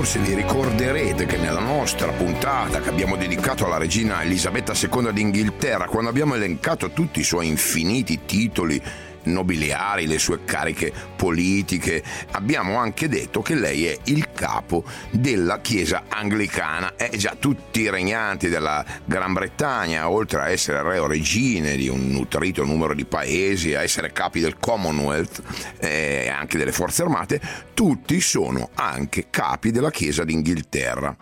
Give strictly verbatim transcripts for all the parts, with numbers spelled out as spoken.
Forse vi ricorderete che nella nostra puntata che abbiamo dedicato alla regina Elisabetta seconda d'Inghilterra, quando abbiamo elencato tutti i suoi infiniti titoli nobiliari, le sue cariche politiche, abbiamo anche detto che lei è il capo della Chiesa anglicana. Eh già, tutti i regnanti della Gran Bretagna, oltre a essere re o regine di un nutrito numero di paesi, a essere capi del Commonwealth e eh, anche delle forze armate, tutti sono anche capi della Chiesa d'Inghilterra.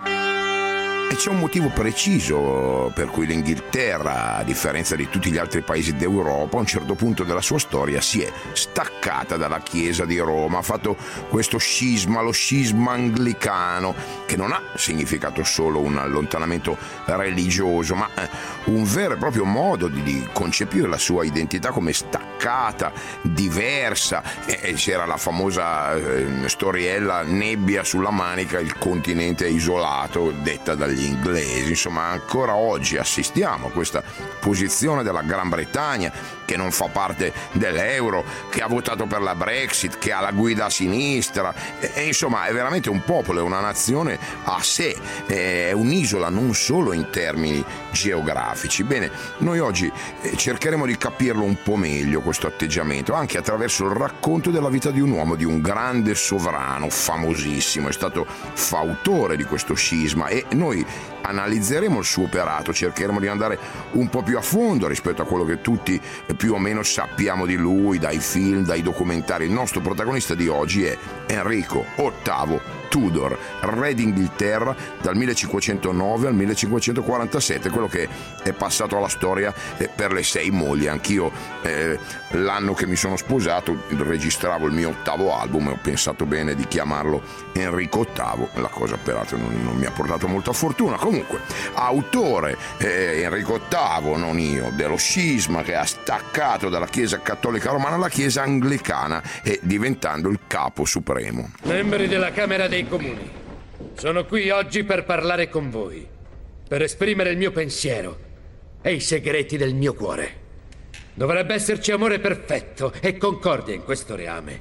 E c'è un motivo preciso per cui l'Inghilterra, a differenza di tutti gli altri paesi d'Europa, a un certo punto della sua storia si è staccata dalla Chiesa di Roma, ha fatto questo scisma, lo scisma anglicano, che non ha significato solo un allontanamento religioso, ma un vero e proprio modo di, di concepire la sua identità come staccata, diversa. E c'era la famosa eh, storiella nebbia sulla manica, il continente isolato, detta dagli inglesi. Insomma, ancora oggi assistiamo a questa posizione della Gran Bretagna, che non fa parte dell'euro, che ha votato per la Brexit, che ha la guida a sinistra, e, e insomma è veramente un popolo, è una nazione a sé, è un'isola non solo in termini geografici. Bene, noi oggi cercheremo di capirlo un po' meglio questo atteggiamento, anche attraverso il racconto della vita di un uomo, di un grande sovrano famosissimo. È stato fautore di questo scisma e noi analizzeremo il suo operato, cercheremo di andare un po' più a fondo rispetto a quello che tutti più o meno sappiamo di lui, dai film, dai documentari. Il nostro protagonista di oggi è Enrico ottavo Tudor, re d'Inghilterra dal millecinquecentonove al millecinquecentoquarantasette, quello che è passato alla storia per le sei mogli. Anch'io eh, l'anno che mi sono sposato registravo il mio ottavo album e ho pensato bene di chiamarlo Enrico ottavo, la cosa peraltro non, non mi ha portato molta fortuna. Comunque, autore eh, Enrico ottavo, non io, dello scisma che ha staccato dalla Chiesa cattolica romana alla Chiesa anglicana e diventando il capo supremo. Membri della Camera dei Comuni, sono qui oggi per parlare con voi, per esprimere il mio pensiero e i segreti del mio cuore. Dovrebbe esserci amore perfetto e concordia in questo reame.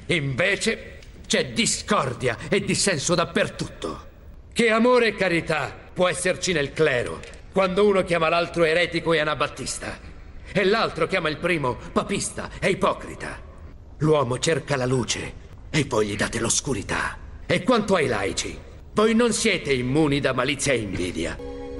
Invece c'è discordia e dissenso dappertutto. Che amore e carità può esserci nel clero quando uno chiama l'altro eretico e anabattista e l'altro chiama il primo papista e ipocrita? L'uomo cerca la luce e voi gli date l'oscurità. E quanto ai laici, voi non siete immuni da malizia e invidia.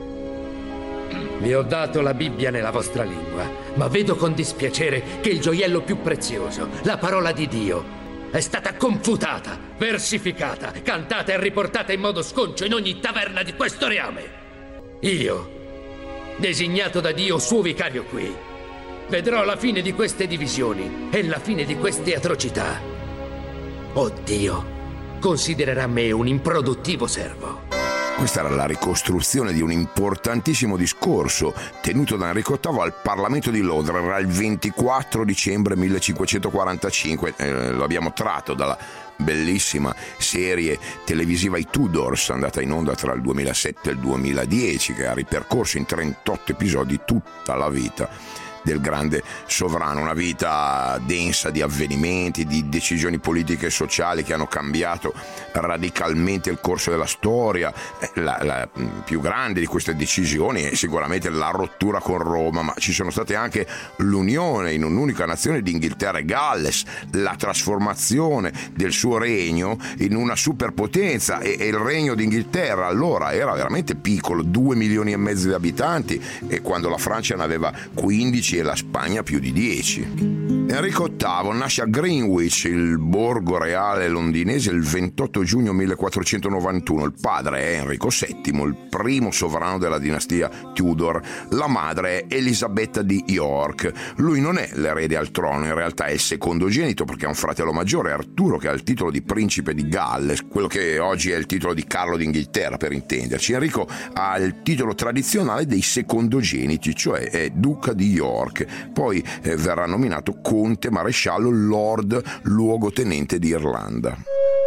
Vi ho dato la Bibbia nella vostra lingua, ma vedo con dispiacere che il gioiello più prezioso, la parola di Dio, è stata confutata, versificata, cantata e riportata in modo sconcio in ogni taverna di questo reame. Io, designato da Dio suo vicario qui, vedrò la fine di queste divisioni e la fine di queste atrocità. Oh Dio, considererà me un improduttivo servo. Questa era la ricostruzione di un importantissimo discorso tenuto da Enrico ottavo al Parlamento di Londra. Era il ventiquattro dicembre millecinquecentoquarantacinque, eh, lo abbiamo tratto dalla bellissima serie televisiva I Tudors, andata in onda tra il duemilasette e il duemiladieci, che ha ripercorso in trentotto episodi tutta la vita del grande sovrano, una vita densa di avvenimenti, di decisioni politiche e sociali che hanno cambiato radicalmente il corso della storia. La, la più grande di queste decisioni è sicuramente la rottura con Roma, ma ci sono state anche l'unione in un'unica nazione di Inghilterra e Galles, la trasformazione del suo regno in una superpotenza, e, e il regno d'Inghilterra allora era veramente piccolo, due milioni e mezzo di abitanti, e quando la Francia ne aveva quindici e la Spagna più di dieci. Enrico ottavo nasce a Greenwich, il borgo reale londinese, il ventotto giugno millequattrocentonovantuno. Il padre è Enrico settimo, il primo sovrano della dinastia Tudor. La madre è Elisabetta di York. Lui non è l'erede al trono, in realtà è il secondogenito perché ha un fratello maggiore, Arturo, che ha il titolo di principe di Galles, quello che oggi è il titolo di Carlo d'Inghilterra, per intenderci. Enrico ha il titolo tradizionale dei secondogeniti, cioè è duca di York. Poi eh, verrà nominato conte, maresciallo, lord, luogotenente di Irlanda.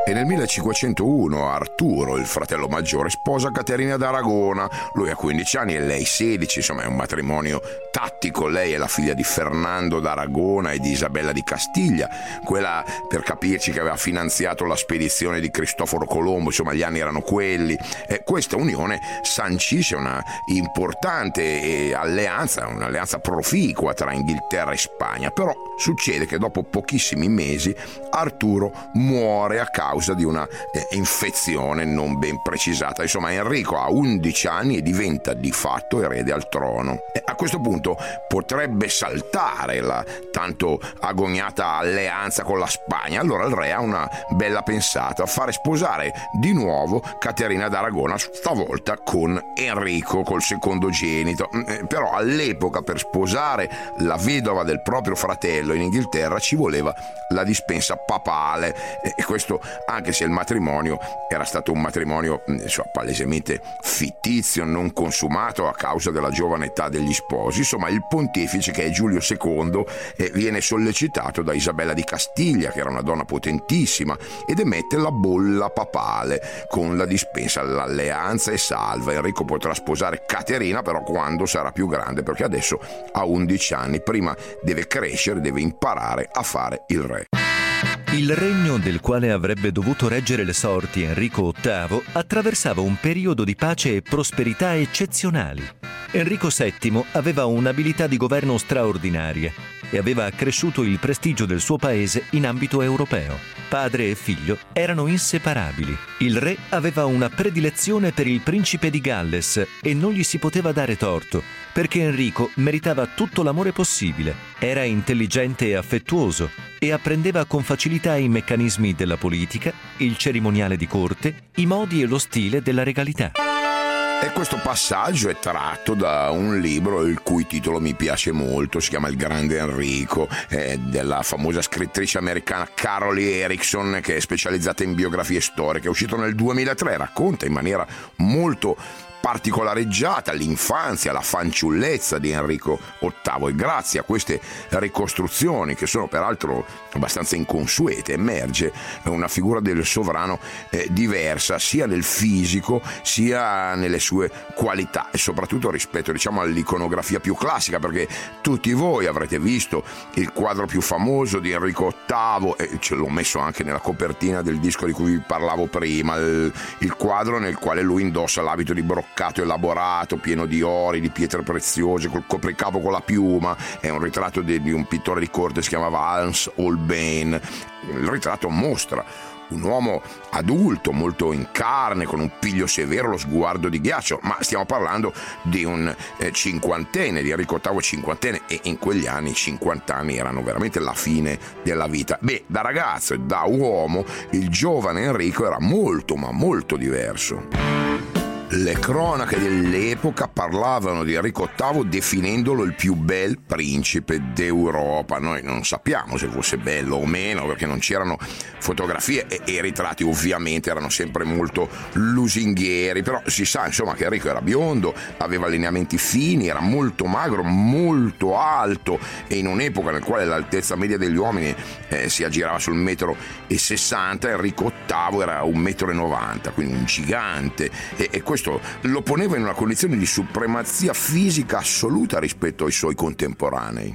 E nel millecinquecentouno Arturo, il fratello maggiore, sposa Caterina d'Aragona. Lui ha quindici anni e lei sedici, insomma è un matrimonio tattico. Lei è la figlia di Fernando d'Aragona e di Isabella di Castiglia, quella, per capirci, che aveva finanziato la spedizione di Cristoforo Colombo, insomma gli anni erano quelli. E questa unione sancisce una importante alleanza, un'alleanza proficua tra Inghilterra e Spagna. Però succede che dopo pochissimi mesi Arturo muore a causa di una eh, infezione non ben precisata. Insomma, Enrico ha undici anni e diventa di fatto erede al trono. E a questo punto potrebbe saltare la tanto agognata alleanza con la Spagna. Allora il re ha una bella pensata: fare sposare di nuovo Caterina d'Aragona, stavolta con Enrico, col secondogenito. Eh, però all'epoca per sposare la vedova del proprio fratello in Inghilterra ci voleva la dispensa papale, e questo anche se il matrimonio era stato un matrimonio insomma, palesemente fittizio, non consumato a causa della giovane età degli sposi. Insomma, il pontefice, che è Giulio secondo, eh, viene sollecitato da Isabella di Castiglia, che era una donna potentissima, ed emette la bolla papale con la dispensa: l'alleanza è salva, Enrico potrà sposare Caterina però quando sarà più grande, perché adesso ha undici anni, prima deve crescere, deve imparare a fare il re. Il regno del quale avrebbe dovuto reggere le sorti Enrico ottavo attraversava un periodo di pace e prosperità eccezionali. Enrico settimo aveva un'abilità di governo straordinaria e aveva accresciuto il prestigio del suo paese in ambito europeo. Padre e figlio erano inseparabili. Il re aveva una predilezione per il principe di Galles e non gli si poteva dare torto, perché Enrico meritava tutto l'amore possibile. Era intelligente e affettuoso e apprendeva con facilità i meccanismi della politica, il cerimoniale di corte, i modi e lo stile della regalità. E questo passaggio è tratto da un libro il cui titolo mi piace molto, si chiama Il Grande Enrico, eh, della famosa scrittrice americana Caroli Erickson, che è specializzata in biografie storiche, è uscito nel duemilatré, racconta in maniera molto particolareggiata l'infanzia, la fanciullezza di Enrico ottavo, e grazie a queste ricostruzioni, che sono peraltro abbastanza inconsuete, emerge una figura del sovrano eh, diversa sia nel fisico sia nelle sue qualità, e soprattutto rispetto, diciamo, all'iconografia più classica, perché tutti voi avrete visto il quadro più famoso di Enrico ottavo, e ce l'ho messo anche nella copertina del disco di cui vi parlavo prima, il, il quadro nel quale lui indossa l'abito di broccato elaborato, pieno di ori, di pietre preziose, col copricapo con la piuma. È un ritratto di, di un pittore di corte, si chiamava Hans Holbein. Il ritratto mostra un uomo adulto, molto in carne, con un piglio severo, lo sguardo di ghiaccio, ma stiamo parlando di un eh, cinquantenne, di Enrico ottavo cinquantenne, e in quegli anni cinquanta anni erano veramente la fine della vita. Beh, da ragazzo e da uomo il giovane Enrico era molto ma molto diverso. Le cronache dell'epoca parlavano di Enrico ottavo definendolo il più bel principe d'Europa. Noi non sappiamo se fosse bello o meno, perché non c'erano fotografie e, e i ritratti ovviamente erano sempre molto lusinghieri, però si sa insomma che Enrico era biondo, aveva lineamenti fini, era molto magro, molto alto, e in un'epoca nel quale l'altezza media degli uomini eh, si aggirava sul metro e sessanta, Enrico ottavo era un metro e novanta, quindi un gigante, e, e questo lo poneva in una condizione di supremazia fisica assoluta rispetto ai suoi contemporanei.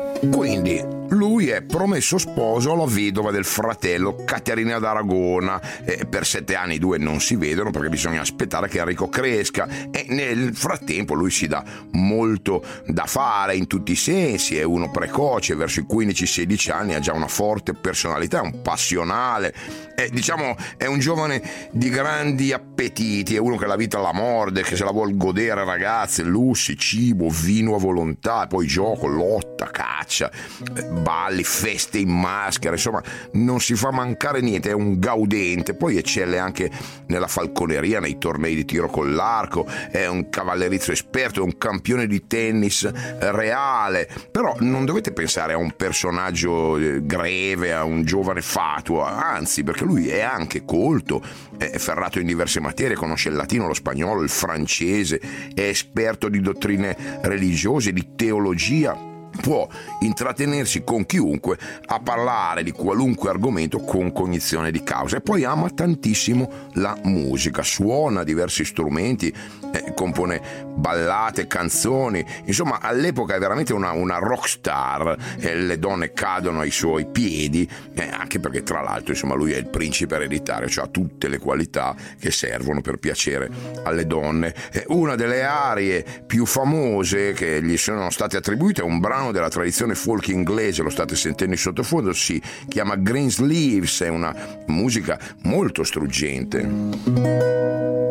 Quindi lui è promesso sposo alla vedova del fratello Caterina d'Aragona. Eh, per sette anni i due non si vedono perché bisogna aspettare che Enrico cresca, e nel frattempo lui si dà molto da fare in tutti i sensi. È uno precoce, verso i quindici sedici anni ha già una forte personalità, è un passionale, è, diciamo è un giovane di grandi appetiti, è uno che la vita la morde, che se la vuol godere, ragazze, lussi, cibo, vino a volontà, poi gioco, lotta, caccia, balli, feste in maschera, insomma non si fa mancare niente, è un gaudente. Poi eccelle anche nella falconeria, nei tornei di tiro con l'arco, è un cavallerizzo esperto, è un campione di tennis reale. Però non dovete pensare a un personaggio greve, a un giovane fatuo, anzi, perché lui è anche colto, è ferrato in diverse materie, conosce il latino, lo spagnolo, il francese, è esperto di dottrine religiose, di teologia. può intrattenersi con chiunque a parlare di qualunque argomento con cognizione di causa, e poi ama tantissimo la musica, suona diversi strumenti, eh, compone ballate, canzoni, insomma all'epoca è veramente una, una rock star, eh, le donne cadono ai suoi piedi, eh, anche perché tra l'altro insomma lui è il principe ereditario, cioè ha tutte le qualità che servono per piacere alle donne. Eh, una delle arie più famose che gli sono state attribuite è un brano della tradizione folk inglese, lo state sentendo in sottofondo, si chiama Greensleeves, è una musica molto struggente.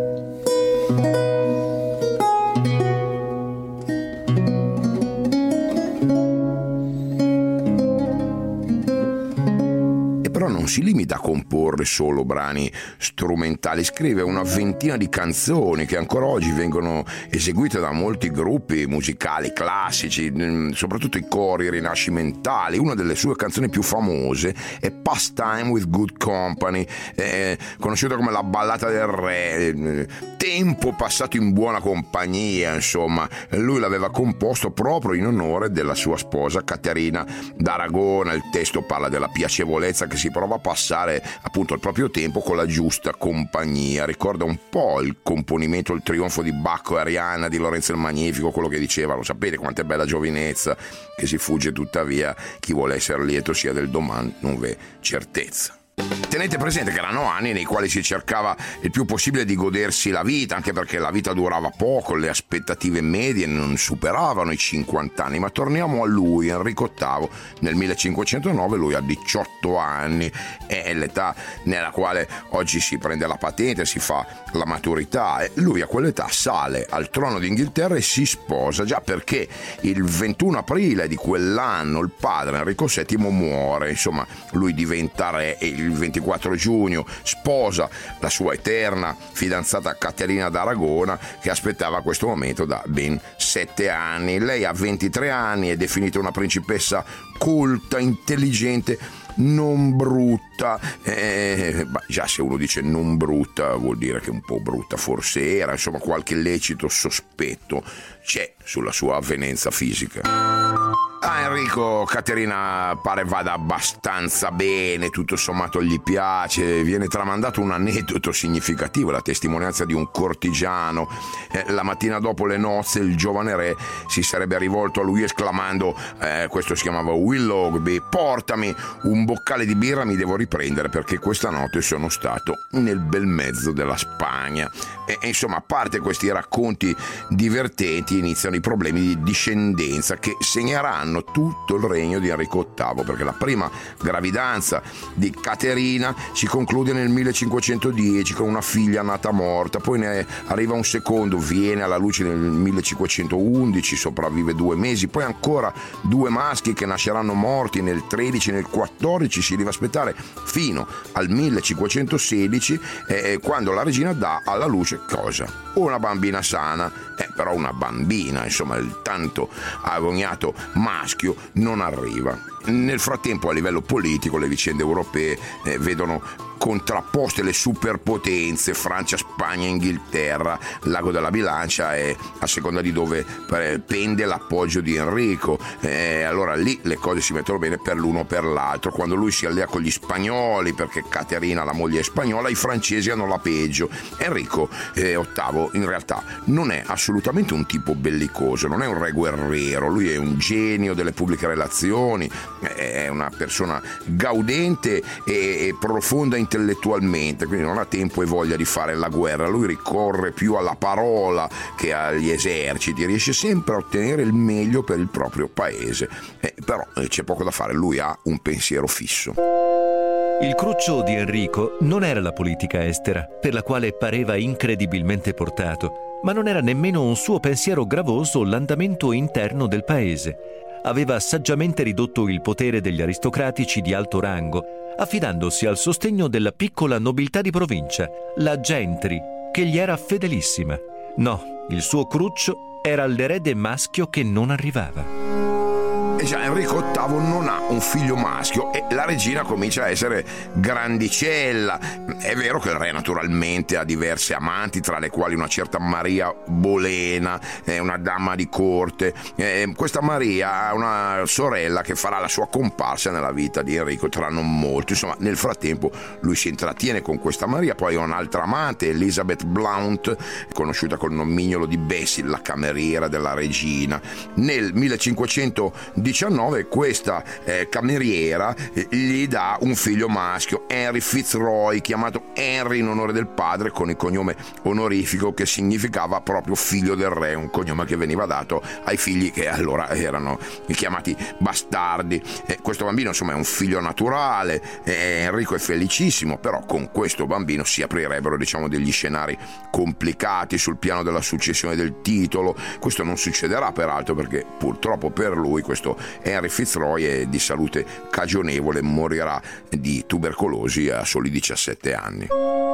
Non si limita a comporre solo brani strumentali, scrive una ventina di canzoni che ancora oggi vengono eseguite da molti gruppi musicali classici, soprattutto i cori rinascimentali. Una delle sue canzoni più famose è Pastime with Good Company, eh, conosciuta come la ballata del re, tempo passato in buona compagnia, insomma. Lui l'aveva composto proprio in onore della sua sposa Caterina d'Aragona. Il testo parla della piacevolezza che si prova a passare appunto il proprio tempo con la giusta compagnia. Ricorda un po' il componimento Il trionfo di Bacco e Arianna di Lorenzo il Magnifico, quello che diceva: lo sapete quanta è bella giovinezza, che si fugge tuttavia, chi vuole essere lieto sia del domani non v'è certezza. Tenete presente che erano anni nei quali si cercava il più possibile di godersi la vita, anche perché la vita durava poco, le aspettative medie non superavano i cinquanta anni. Ma torniamo a lui, Enrico ottavo. Nel millecinquecentonove lui ha diciotto anni, è l'età nella quale oggi si prende la patente, si fa la maturità, e lui a quell'età sale al trono d'Inghilterra e si sposa, già perché il ventuno aprile di quell'anno il padre Enrico settimo muore. Insomma, lui diventa re e il ventiquattro giugno sposa la sua eterna fidanzata Caterina d'Aragona, che aspettava questo momento da ben sette anni. Lei ha ventitré anni, è definita una principessa colta, intelligente, non brutta. Eh, bah, già se uno dice non brutta vuol dire che un po' brutta forse era, insomma qualche lecito sospetto c'è sulla sua avvenenza fisica. A Enrico Caterina pare vada abbastanza bene, tutto sommato gli piace. Viene tramandato un aneddoto significativo, la testimonianza di un cortigiano. Eh, la mattina dopo le nozze il giovane re si sarebbe rivolto a lui esclamando, eh, questo si chiamava Willoughby: portami un boccale di birra, mi devo riprendere perché questa notte sono stato nel bel mezzo della Spagna. E, e insomma, a parte questi racconti divertenti, iniziano i problemi di discendenza che segneranno tutto il regno di Enrico ottavo, perché la prima gravidanza di Caterina si conclude nel millecinquecentodieci con una figlia nata morta, poi ne arriva un secondo, viene alla luce nel millecinquecentoundici, sopravvive due mesi, poi ancora due maschi che nasceranno morti nel tredici e nel quattordici, si deve aspettare fino al millecinquecentosedici, eh, quando la regina dà alla luce cosa? Una bambina sana, eh, però una bambina, insomma il tanto agognato maschio non arriva. Nel frattempo a livello politico le vicende europee eh, vedono contrapposte le superpotenze, Francia, Spagna, Inghilterra. L'ago della bilancia è a seconda di dove pende l'appoggio di Enrico, eh, allora lì le cose si mettono bene per l'uno o per l'altro. Quando lui si allea con gli spagnoli, perché Caterina la moglie è spagnola, i francesi hanno la peggio. Enrico eh, ottavo in realtà non è assolutamente un tipo bellicoso, non è un re guerriero, lui è un genio delle pubbliche relazioni, è una persona gaudente e, e profonda intellettualmente, quindi non ha tempo e voglia di fare la guerra. Lui ricorre più alla parola che agli eserciti, riesce sempre a ottenere il meglio per il proprio paese, eh, però eh, c'è poco da fare, lui ha un pensiero fisso. Il cruccio di Enrico non era la politica estera, per la quale pareva incredibilmente portato, ma non era nemmeno un suo pensiero gravoso l'andamento interno del paese. Aveva saggiamente ridotto il potere degli aristocratici di alto rango, affidandosi al sostegno della piccola nobiltà di provincia, la gentry, che gli era fedelissima. No, il suo cruccio era l'erede maschio che non arrivava. E già Enrico ottavo non ha un figlio maschio e la regina comincia a essere grandicella. È vero che il re naturalmente ha diverse amanti, tra le quali una certa Maria Bolena, è una dama di corte. Eh, questa Maria ha una sorella che farà la sua comparsa nella vita di Enrico tra non molto. Insomma, nel frattempo lui si intrattiene con questa Maria, poi ha un'altra amante, Elizabeth Blount, conosciuta col nomignolo di Bessie, la cameriera della regina. Nel millecinquecentodiciannove questa eh, cameriera eh, gli dà un figlio maschio, Henry Fitzroy, chiamato Henry in onore del padre, con il cognome onorifico che significava proprio figlio del re, un cognome che veniva dato ai figli che allora erano chiamati bastardi. Eh, questo bambino insomma è un figlio naturale, eh, Enrico è felicissimo, però con questo bambino si aprirebbero diciamo degli scenari complicati sul piano della successione del titolo. Questo non succederà peraltro, perché purtroppo per lui questo Henry Fitzroy è di salute cagionevole, morirà di tubercolosi a soli diciassette anni.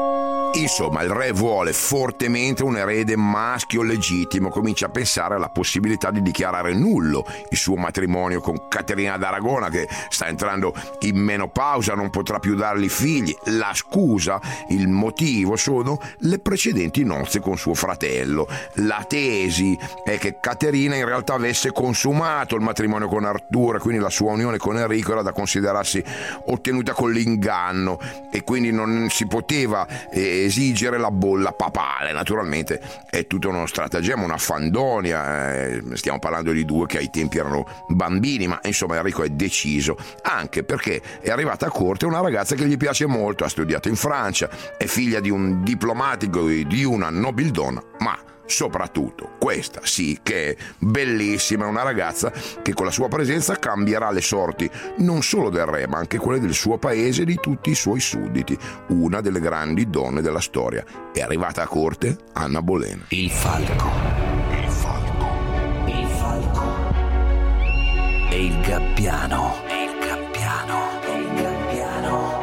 Insomma, il re vuole fortemente un erede maschio legittimo, comincia a pensare alla possibilità di dichiarare nullo il suo matrimonio con Caterina d'Aragona, che sta entrando in menopausa, non potrà più dargli figli. La scusa, il motivo sono le precedenti nozze con suo fratello. La tesi è che Caterina in realtà avesse consumato il matrimonio con Arturo, quindi la sua unione con Enrico era da considerarsi ottenuta con l'inganno e quindi non si poteva eh, esigere la bolla papale. Naturalmente è tutto uno stratagemma, una fandonia, eh, stiamo parlando di due che ai tempi erano bambini, ma insomma Enrico è deciso, anche perché è arrivata a corte una ragazza che gli piace molto, ha studiato in Francia, è figlia di un diplomatico e di una nobildonna, ma soprattutto questa sì che è bellissima, è una ragazza che con la sua presenza cambierà le sorti non solo del re ma anche quelle del suo paese e di tutti i suoi sudditi, una delle grandi donne della storia. È arrivata a corte Anna Bolena. Il falco, il falco, il falco e il gabbiano, e il gabbiano, e il gabbiano.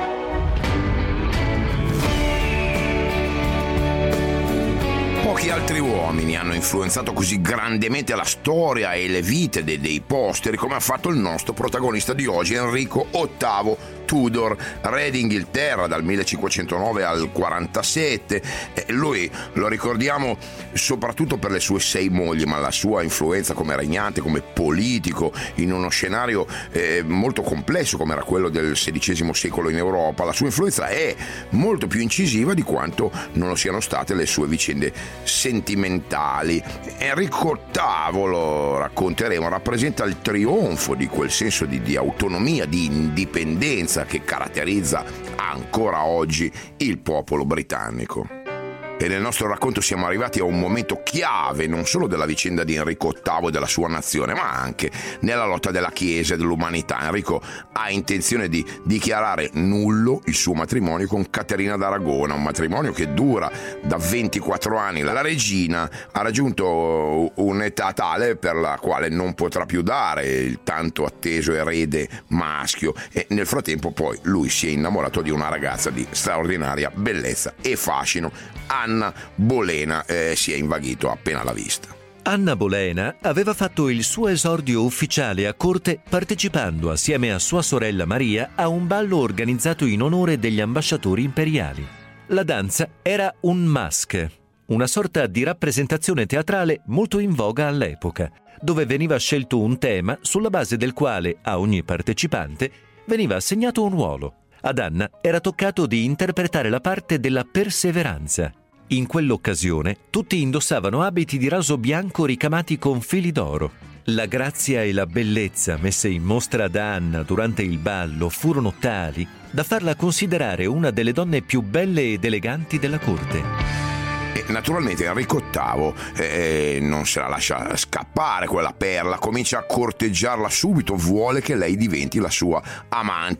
Pochi altri uomini hanno influenzato così grandemente la storia e le vite dei, dei posteri come ha fatto il nostro protagonista di oggi, Enrico ottavo Tudor, re d'Inghilterra dal millecinquecentonove al quarantasette. Eh, lui lo ricordiamo soprattutto per le sue sei mogli, ma la sua influenza come regnante, come politico, in uno scenario eh, molto complesso come era quello del sedicesimo secolo in Europa, la sua influenza è molto più incisiva di quanto non lo siano state le sue vicende sentimentali. Enrico ottavo, lo racconteremo, rappresenta il trionfo di quel senso di, di autonomia, di indipendenza che caratterizza ancora oggi il popolo britannico. E nel nostro racconto siamo arrivati a un momento chiave non solo della vicenda di Enrico ottavo e della sua nazione, ma anche nella lotta della Chiesa e dell'umanità. Enrico ha intenzione di dichiarare nullo il suo matrimonio con Caterina d'Aragona, un matrimonio che dura da ventiquattro anni. La regina ha raggiunto un'età tale per la quale non potrà più dare il tanto atteso erede maschio e nel frattempo poi lui si è innamorato di una ragazza di straordinaria bellezza e fascino. Anna Bolena eh, si è invaghito appena l'ha vista. Anna Bolena aveva fatto il suo esordio ufficiale a corte partecipando assieme a sua sorella Maria a un ballo organizzato in onore degli ambasciatori imperiali. La danza era un masque, una sorta di rappresentazione teatrale molto in voga all'epoca, dove veniva scelto un tema sulla base del quale a ogni partecipante veniva assegnato un ruolo. Ad Anna era toccato di interpretare la parte della perseveranza. In quell'occasione tutti indossavano abiti di raso bianco ricamati con fili d'oro. La grazia e la bellezza messe in mostra da Anna durante il ballo furono tali da farla considerare una delle donne più belle ed eleganti della corte. E naturalmente Enrico ottavo eh, non se la lascia scappare quella perla, comincia a corteggiarla subito, vuole che lei diventi la sua amante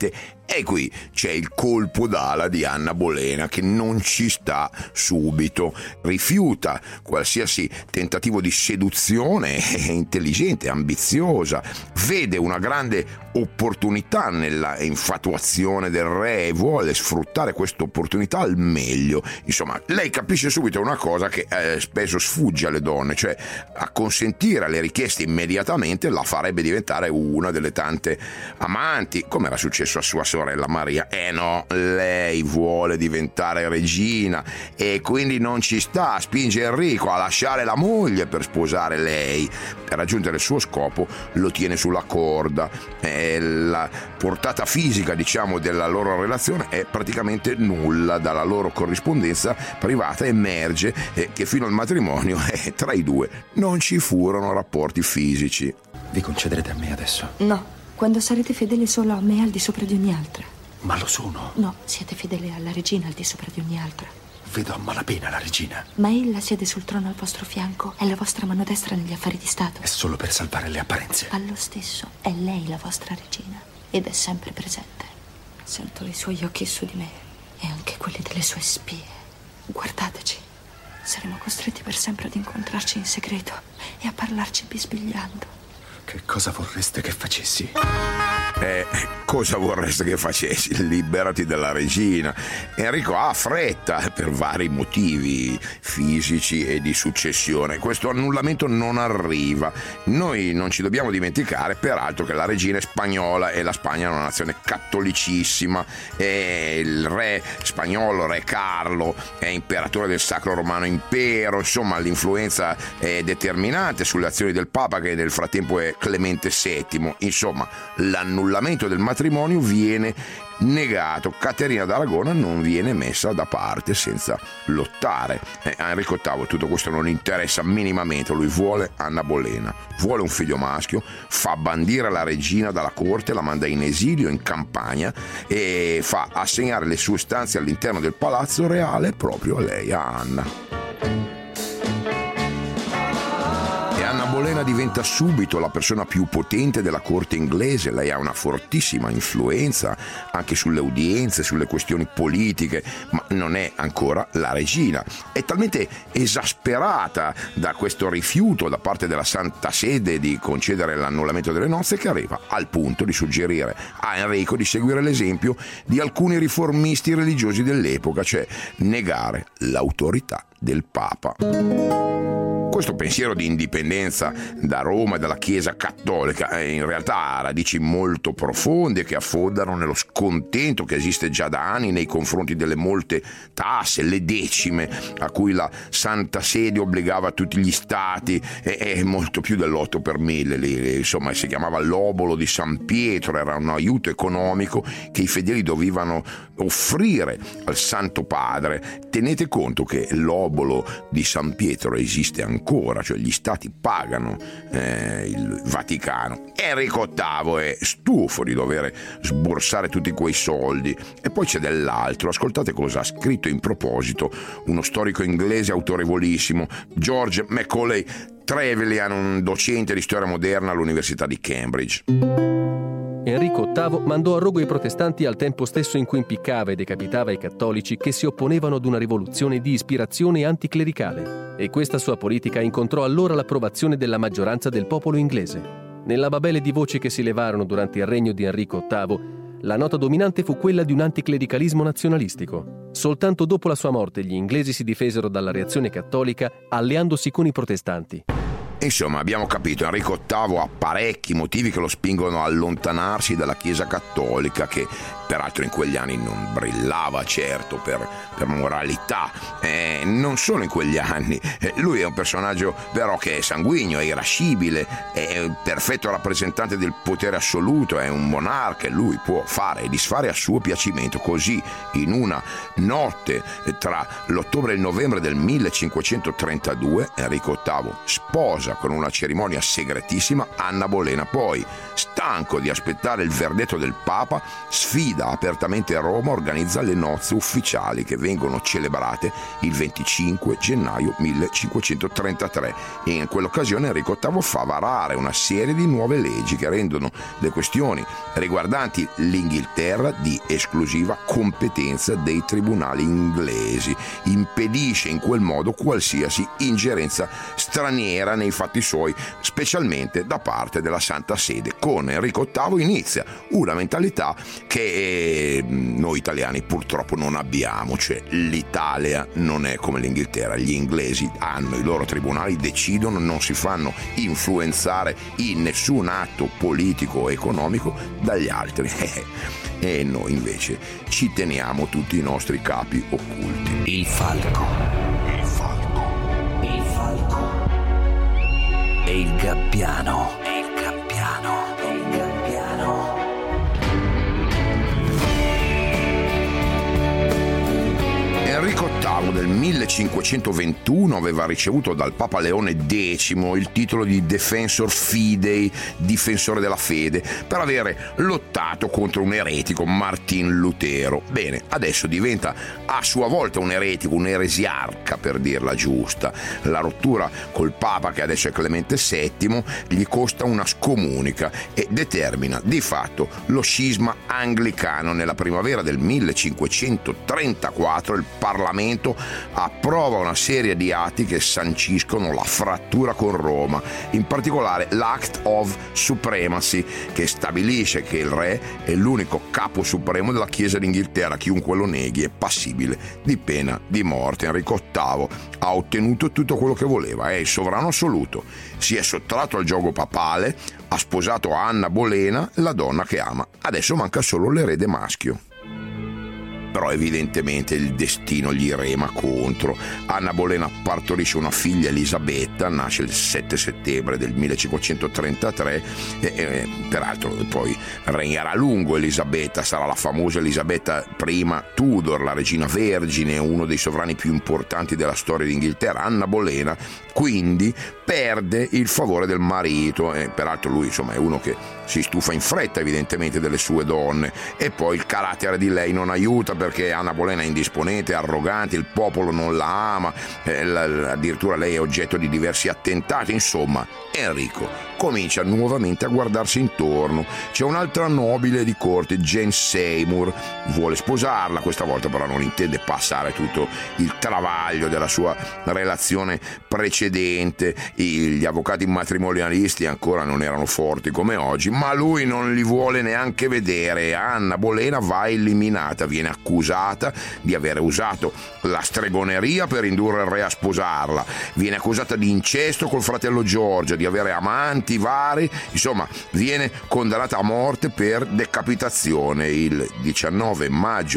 E qui c'è il colpo d'ala di Anna Bolena, che non ci sta subito, rifiuta qualsiasi tentativo di seduzione, è intelligente, ambiziosa, vede una grande opportunità nella infatuazione del re e vuole sfruttare questa opportunità al meglio. Insomma, lei capisce subito una cosa che eh, spesso sfugge alle donne, cioè acconsentire alle richieste immediatamente la farebbe diventare una delle tante amanti, come era successo a sua sorella Maria. Eh no, lei vuole diventare regina e quindi non ci sta, spinge Enrico a lasciare la moglie per sposare lei. Per raggiungere il suo scopo lo tiene sulla corda. Eh, la portata fisica, diciamo, della loro relazione è praticamente nulla. Dalla loro corrispondenza privata emerge eh, che fino al matrimonio eh, tra i due non ci furono rapporti fisici. Vi concederete a me adesso? No, quando sarete fedeli solo a me al di sopra di ogni altra. Ma lo sono. No, siete fedeli alla regina al di sopra di ogni altra. Vedo a malapena la regina. Ma ella siede sul trono al vostro fianco, è la vostra mano destra negli affari di Stato. È solo per salvare le apparenze. Fa lo stesso, è lei la vostra regina ed è sempre presente. Sento i suoi occhi su di me e anche quelli delle sue spie. Guardateci, saremo costretti per sempre ad incontrarci in segreto e a parlarci bisbigliando. Che cosa vorreste che facessi? Eh, cosa vorreste che facessi? Liberati della regina. Enrico ha fretta per vari motivi fisici e di successione. Questo annullamento non arriva. Noi non ci dobbiamo dimenticare, peraltro, che la regina è spagnola e la Spagna è una nazione cattolicissima. E il re spagnolo, re Carlo, è imperatore del Sacro Romano Impero. Insomma, l'influenza è determinante sulle azioni del Papa, che nel frattempo è Clemente settimo. Insomma, l'annullamento del matrimonio viene negato. Caterina d'Aragona non viene messa da parte senza lottare. Eh, a Enrico ottavo tutto questo non interessa minimamente. Lui vuole Anna Bolena, vuole un figlio maschio, fa bandire la regina dalla corte, la manda in esilio in campagna e fa assegnare le sue stanze all'interno del palazzo reale proprio a lei, a Anna. Anna Bolena diventa subito la persona più potente della corte inglese. Lei ha una fortissima influenza anche sulle udienze, sulle questioni politiche, ma non è ancora la regina. È talmente esasperata da questo rifiuto da parte della Santa Sede di concedere l'annullamento delle nozze che arriva al punto di suggerire a Enrico di seguire l'esempio di alcuni riformisti religiosi dell'epoca, cioè negare l'autorità del Papa. Questo pensiero di indipendenza da Roma e dalla Chiesa cattolica in realtà ha radici molto profonde che affondano nello scontento che esiste già da anni nei confronti delle molte tasse, le decime a cui la Santa Sede obbligava tutti gli stati, e, e molto più dell'otto per mille. Lì, insomma, si chiamava l'obolo di San Pietro, era un aiuto economico che i fedeli dovevano offrire al Santo Padre. Tenete conto che l'obolo di San Pietro esiste ancora. Ancora, cioè gli stati pagano eh, il Vaticano. Enrico ottavo è stufo di dover sborsare tutti quei soldi. E poi c'è dell'altro. Ascoltate cosa ha scritto in proposito uno storico inglese autorevolissimo, George Macaulay Trevelyan, un docente di storia moderna all'Università di Cambridge. Enrico ottavo mandò a rogo i protestanti al tempo stesso in cui impiccava e decapitava i cattolici che si opponevano ad una rivoluzione di ispirazione anticlericale, e questa sua politica incontrò allora l'approvazione della maggioranza del popolo inglese. Nella babele di voci che si levarono durante il regno di Enrico ottavo, la nota dominante fu quella di un anticlericalismo nazionalistico. Soltanto dopo la sua morte gli inglesi si difesero dalla reazione cattolica alleandosi con i protestanti. Insomma, abbiamo capito, Enrico ottavo ha parecchi motivi che lo spingono a allontanarsi dalla Chiesa cattolica, che peraltro in quegli anni non brillava certo per, per moralità. Eh, non solo in quegli anni, eh, lui è un personaggio però che è sanguigno, è irascibile, è un perfetto rappresentante del potere assoluto, è un monarca e lui può fare e disfare a suo piacimento. Così, in una notte tra l'ottobre e il novembre del millecinquecentotrentadue, Enrico ottavo sposa con una cerimonia segretissima Anna Bolena. Poi, stanco di aspettare il verdetto del Papa, sfida candida apertamente a Roma, organizza le nozze ufficiali che vengono celebrate il venticinque gennaio millecinquecentotrentatré e in quell'occasione Enrico ottavo fa varare una serie di nuove leggi che rendono le questioni riguardanti l'Inghilterra di esclusiva competenza dei tribunali inglesi. Impedisce in quel modo qualsiasi ingerenza straniera nei fatti suoi, specialmente da parte della Santa Sede. Con Enrico ottavo inizia una mentalità che noi italiani purtroppo non abbiamo, cioè l'Italia non è come l'Inghilterra, gli inglesi hanno i loro tribunali, decidono, non si fanno influenzare in nessun atto politico o economico dagli altri. E noi invece ci teniamo tutti i nostri capi occulti. Il falco. Il falco. Il falco. E il gabbiano. E il gabbiano. E il gabbiano. Enrico ottavo nel millecinquecentoventuno aveva ricevuto dal Papa Leone decimo il titolo di Defensor Fidei, difensore della fede, per avere lottato contro un eretico, Martin Lutero. Bene, adesso diventa a sua volta un eretico, un eresiarca per dirla giusta. La rottura col Papa, che adesso è Clemente settimo, gli costa una scomunica e determina di fatto lo scisma anglicano. Nella primavera del millecinquecentotrentaquattro il Parlamento approva una serie di atti che sanciscono la frattura con Roma, in particolare l'Act of Supremacy, che stabilisce che il re è l'unico capo supremo della Chiesa d'Inghilterra, chiunque lo neghi è passibile di pena di morte. Enrico ottavo ha ottenuto tutto quello che voleva, è il sovrano assoluto, si è sottratto al giogo papale, ha sposato Anna Bolena, la donna che ama, adesso manca solo l'erede maschio. Però evidentemente il destino gli rema contro. Anna Bolena partorisce una figlia, Elisabetta, nasce il sette settembre del millecinquecentotrentatré e, e peraltro poi regnerà a lungo Elisabetta, sarà la famosa Elisabetta I Tudor, la regina vergine, uno dei sovrani più importanti della storia d'Inghilterra. Anna Bolena quindi perde il favore del marito e peraltro lui insomma è uno che si stufa in fretta evidentemente delle sue donne, e poi il carattere di lei non aiuta perché Anna Bolena è indisponente, arrogante, il popolo non la ama, eh, la, addirittura lei è oggetto di diversi attentati. Insomma, Enrico comincia nuovamente a guardarsi intorno. C'è un'altra nobile di corte, Jane Seymour, vuole sposarla, questa volta però non intende passare tutto il travaglio della sua relazione precedente. Gli avvocati matrimonialisti ancora non erano forti come oggi, ma lui non li vuole neanche vedere. Anna Bolena va eliminata, viene accusata di aver usato la stregoneria per indurre il re a sposarla, viene accusata di incesto col fratello Giorgio, di avere amanti vari, insomma viene condannata a morte per decapitazione. Il diciannove maggio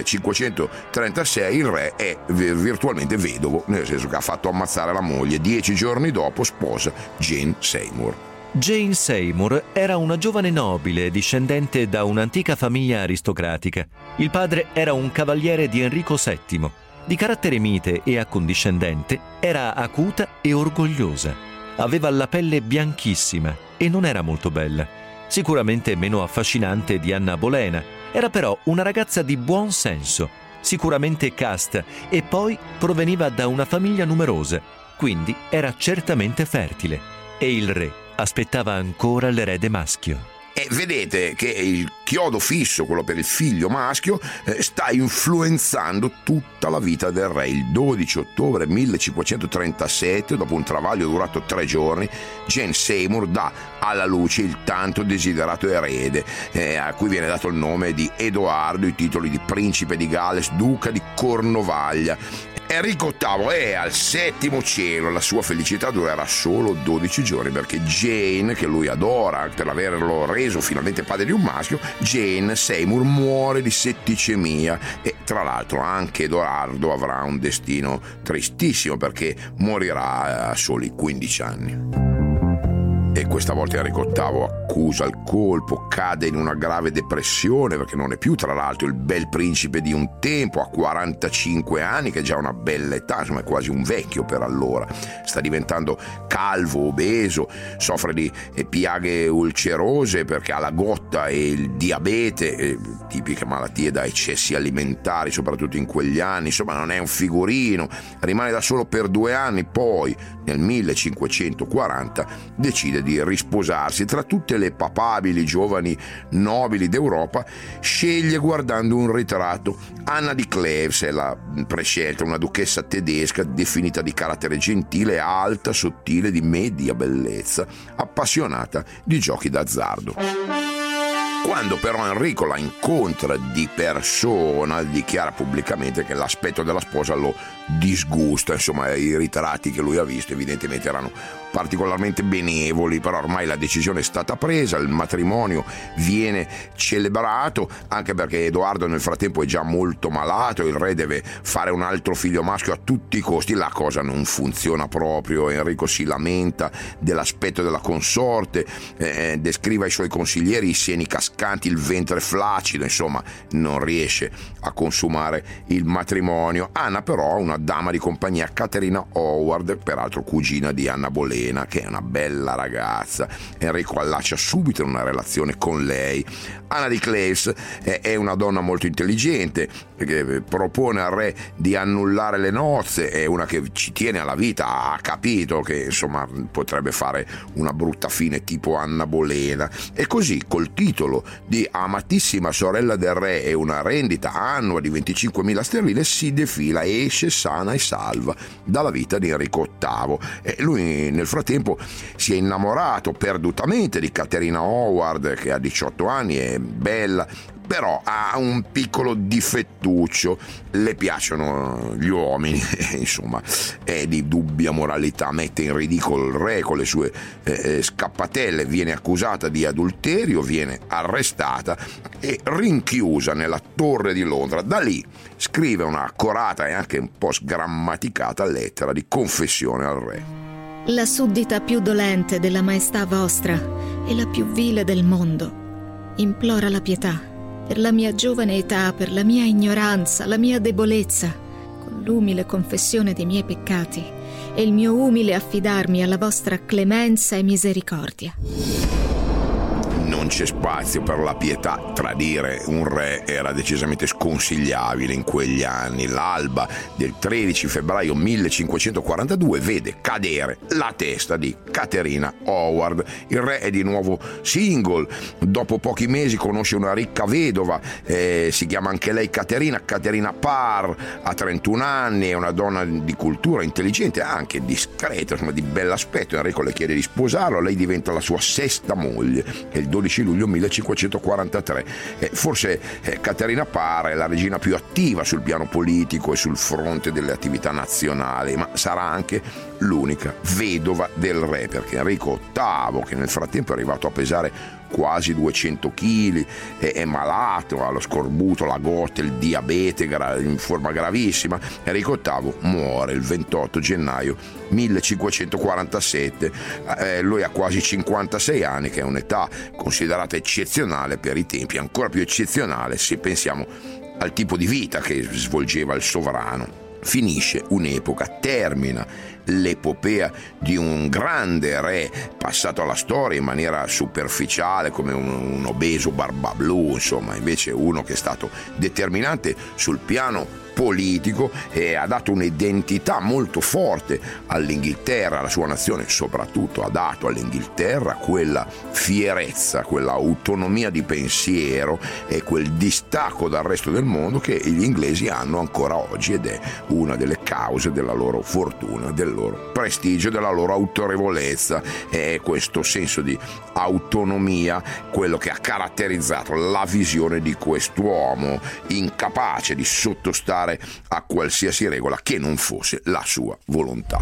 millecinquecentotrentasei il re è virtualmente vedovo, nel senso che ha fatto ammazzare la moglie. Dieci giorni dopo sposa Jane Seymour. Jane Seymour era una giovane nobile discendente da un'antica famiglia aristocratica. Il padre era un cavaliere di Enrico settimo. Di carattere mite e accondiscendente, era acuta e orgogliosa. Aveva la pelle bianchissima e non era molto bella. Sicuramente meno affascinante di Anna Bolena. Era però una ragazza di buon senso, sicuramente casta, e poi proveniva da una famiglia numerosa, quindi era certamente fertile. E il re aspettava ancora l'erede maschio. E vedete che il chiodo fisso, quello per il figlio maschio, eh, sta influenzando tutta la vita del re. Il dodici ottobre millecinquecentotrentasette, dopo un travaglio durato tre giorni, Jane Seymour dà alla luce il tanto desiderato erede, eh, a cui viene dato il nome di Edoardo, i titoli di principe di Galles, duca di Cornovaglia. Enrico ottavo è al settimo cielo, la sua felicità durerà solo dodici giorni perché Jane, che lui adora per averlo reso finalmente padre di un maschio, Jane Seymour muore di setticemia e tra l'altro anche Edoardo avrà un destino tristissimo perché morirà a soli quindici anni. E questa volta Enrico ottavo accusa il colpo, cade in una grave depressione perché non è più tra l'altro il bel principe di un tempo, ha quarantacinque anni, che è già una bella età, insomma è quasi un vecchio per allora, sta diventando calvo, obeso, soffre di piaghe ulcerose perché ha la gotta e il diabete, eh, tipiche malattie da eccessi alimentari, soprattutto in quegli anni. Insomma, non è un figurino, rimane da solo per due anni, poi nel millecinquecentoquaranta decide di risposarsi. Tra tutte le papabili giovani nobili d'Europa sceglie guardando un ritratto. Anna di Cleves è la prescelta, una duchessa tedesca definita di carattere gentile, alta, sottile, di media bellezza, appassionata di giochi d'azzardo. Quando però Enrico la incontra di persona, dichiara pubblicamente che l'aspetto della sposa lo disgusta. Insomma, i ritratti che lui ha visto evidentemente erano particolarmente benevoli, però ormai la decisione è stata presa, il matrimonio viene celebrato, anche perché Edoardo nel frattempo è già molto malato, il re deve fare un altro figlio maschio a tutti i costi. La cosa non funziona proprio, Enrico si lamenta dell'aspetto della consorte, eh, descrive ai suoi consiglieri i seni cascanti, il ventre flaccido, insomma non riesce a consumare il matrimonio. Anna però ha una dama di compagnia, Caterina Howard, peraltro cugina di Anna Bolena, che è una bella ragazza. Enrico allaccia subito una relazione con lei. Anna di Cleves è una donna molto intelligente, che propone al re di annullare le nozze, è una che ci tiene alla vita, ha capito che insomma potrebbe fare una brutta fine tipo Anna Bolena, e così col titolo di amatissima sorella del re e una rendita annua di venticinquemila sterline si defila e esce sana e salva dalla vita di Enrico ottavo. E lui nel frattempo si è innamorato perdutamente di Caterina Howard, che ha diciotto anni, è bella, però ha un piccolo difettuccio: le piacciono gli uomini, insomma è di dubbia moralità, mette in ridicolo il re con le sue eh, scappatelle, viene accusata di adulterio, viene arrestata e rinchiusa nella Torre di Londra. Da lì scrive una accorata e anche un po' sgrammaticata lettera di confessione al re. La suddita più dolente della maestà vostra e la più vile del mondo implora la pietà per la mia giovane età, per la mia ignoranza, la mia debolezza, con l'umile confessione dei miei peccati e il mio umile affidarmi alla vostra clemenza e misericordia. Non c'è spazio per la pietà. Tradire un re era decisamente sconsigliabile in quegli anni. L'alba del tredici febbraio millecinquecentoquarantadue vede cadere la testa di Caterina Howard. Il re è di nuovo single. Dopo pochi mesi conosce una ricca vedova, eh, si chiama anche lei Caterina, Caterina Parr, ha trentuno anni, è una donna di cultura, intelligente, anche discreta, insomma di bell'aspetto. Enrico le chiede di sposarlo, lei diventa la sua sesta moglie. È il dodici luglio millecinquecentoquarantatré. Eh, forse eh, Caterina Parr è la regina più attiva sul piano politico e sul fronte delle attività nazionali, ma sarà anche l'unica vedova del re, perché Enrico ottavo, che nel frattempo è arrivato a pesare quasi duecento chili, è, è malato, ha lo scorbuto, la gotta, il diabete gra- in forma gravissima. Enrico ottavo muore il ventotto gennaio millecinquecentoquarantasette. Eh, lui ha quasi cinquantasei anni, che è un'età considerata eccezionale per i tempi, ancora più eccezionale se pensiamo al tipo di vita che svolgeva il sovrano. Finisce un'epoca, termina l'epopea di un grande re passato alla storia in maniera superficiale come un, un obeso barbablù, insomma, invece uno che è stato determinante sul piano politico e ha dato un'identità molto forte all'Inghilterra, alla sua nazione. Soprattutto ha dato all'Inghilterra quella fierezza, quella autonomia di pensiero e quel distacco dal resto del mondo che gli inglesi hanno ancora oggi, ed è una delle cause della loro fortuna, del loro prestigio, della loro autorevolezza. È questo senso di autonomia quello che ha caratterizzato la visione di quest'uomo, incapace di sottostare a qualsiasi regola che non fosse la sua volontà.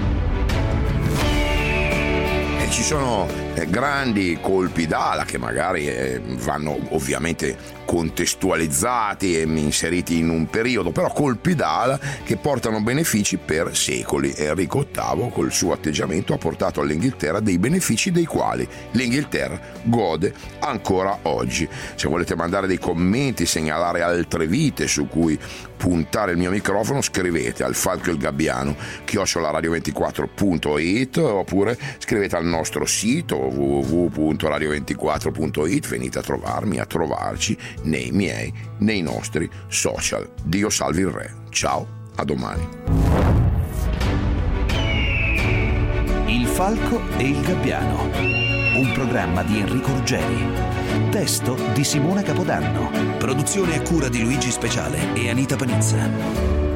E ci sono eh, grandi colpi d'ala che magari eh, vanno ovviamente contestualizzati e inseriti in un periodo, però colpi d'ala che portano benefici per secoli. Enrico ottavo col suo atteggiamento ha portato all'Inghilterra dei benefici dei quali l'Inghilterra gode ancora oggi. Se volete mandare dei commenti, segnalare altre vite su cui puntare il mio microfono, scrivete al Falco il Gabbiano chiocciola radio ventiquattro punto it oppure scrivete al nostro sito w w w punto radio ventiquattro punto it. Venite a trovarmi, a trovarci nei miei, nei nostri social. Dio salvi il re. Ciao, a domani. Il Falco e il Gabbiano, un programma di Enrico Ruggeri, testo di Simona Capodanno, produzione a cura di Luigi Speciale e Anita Panizza.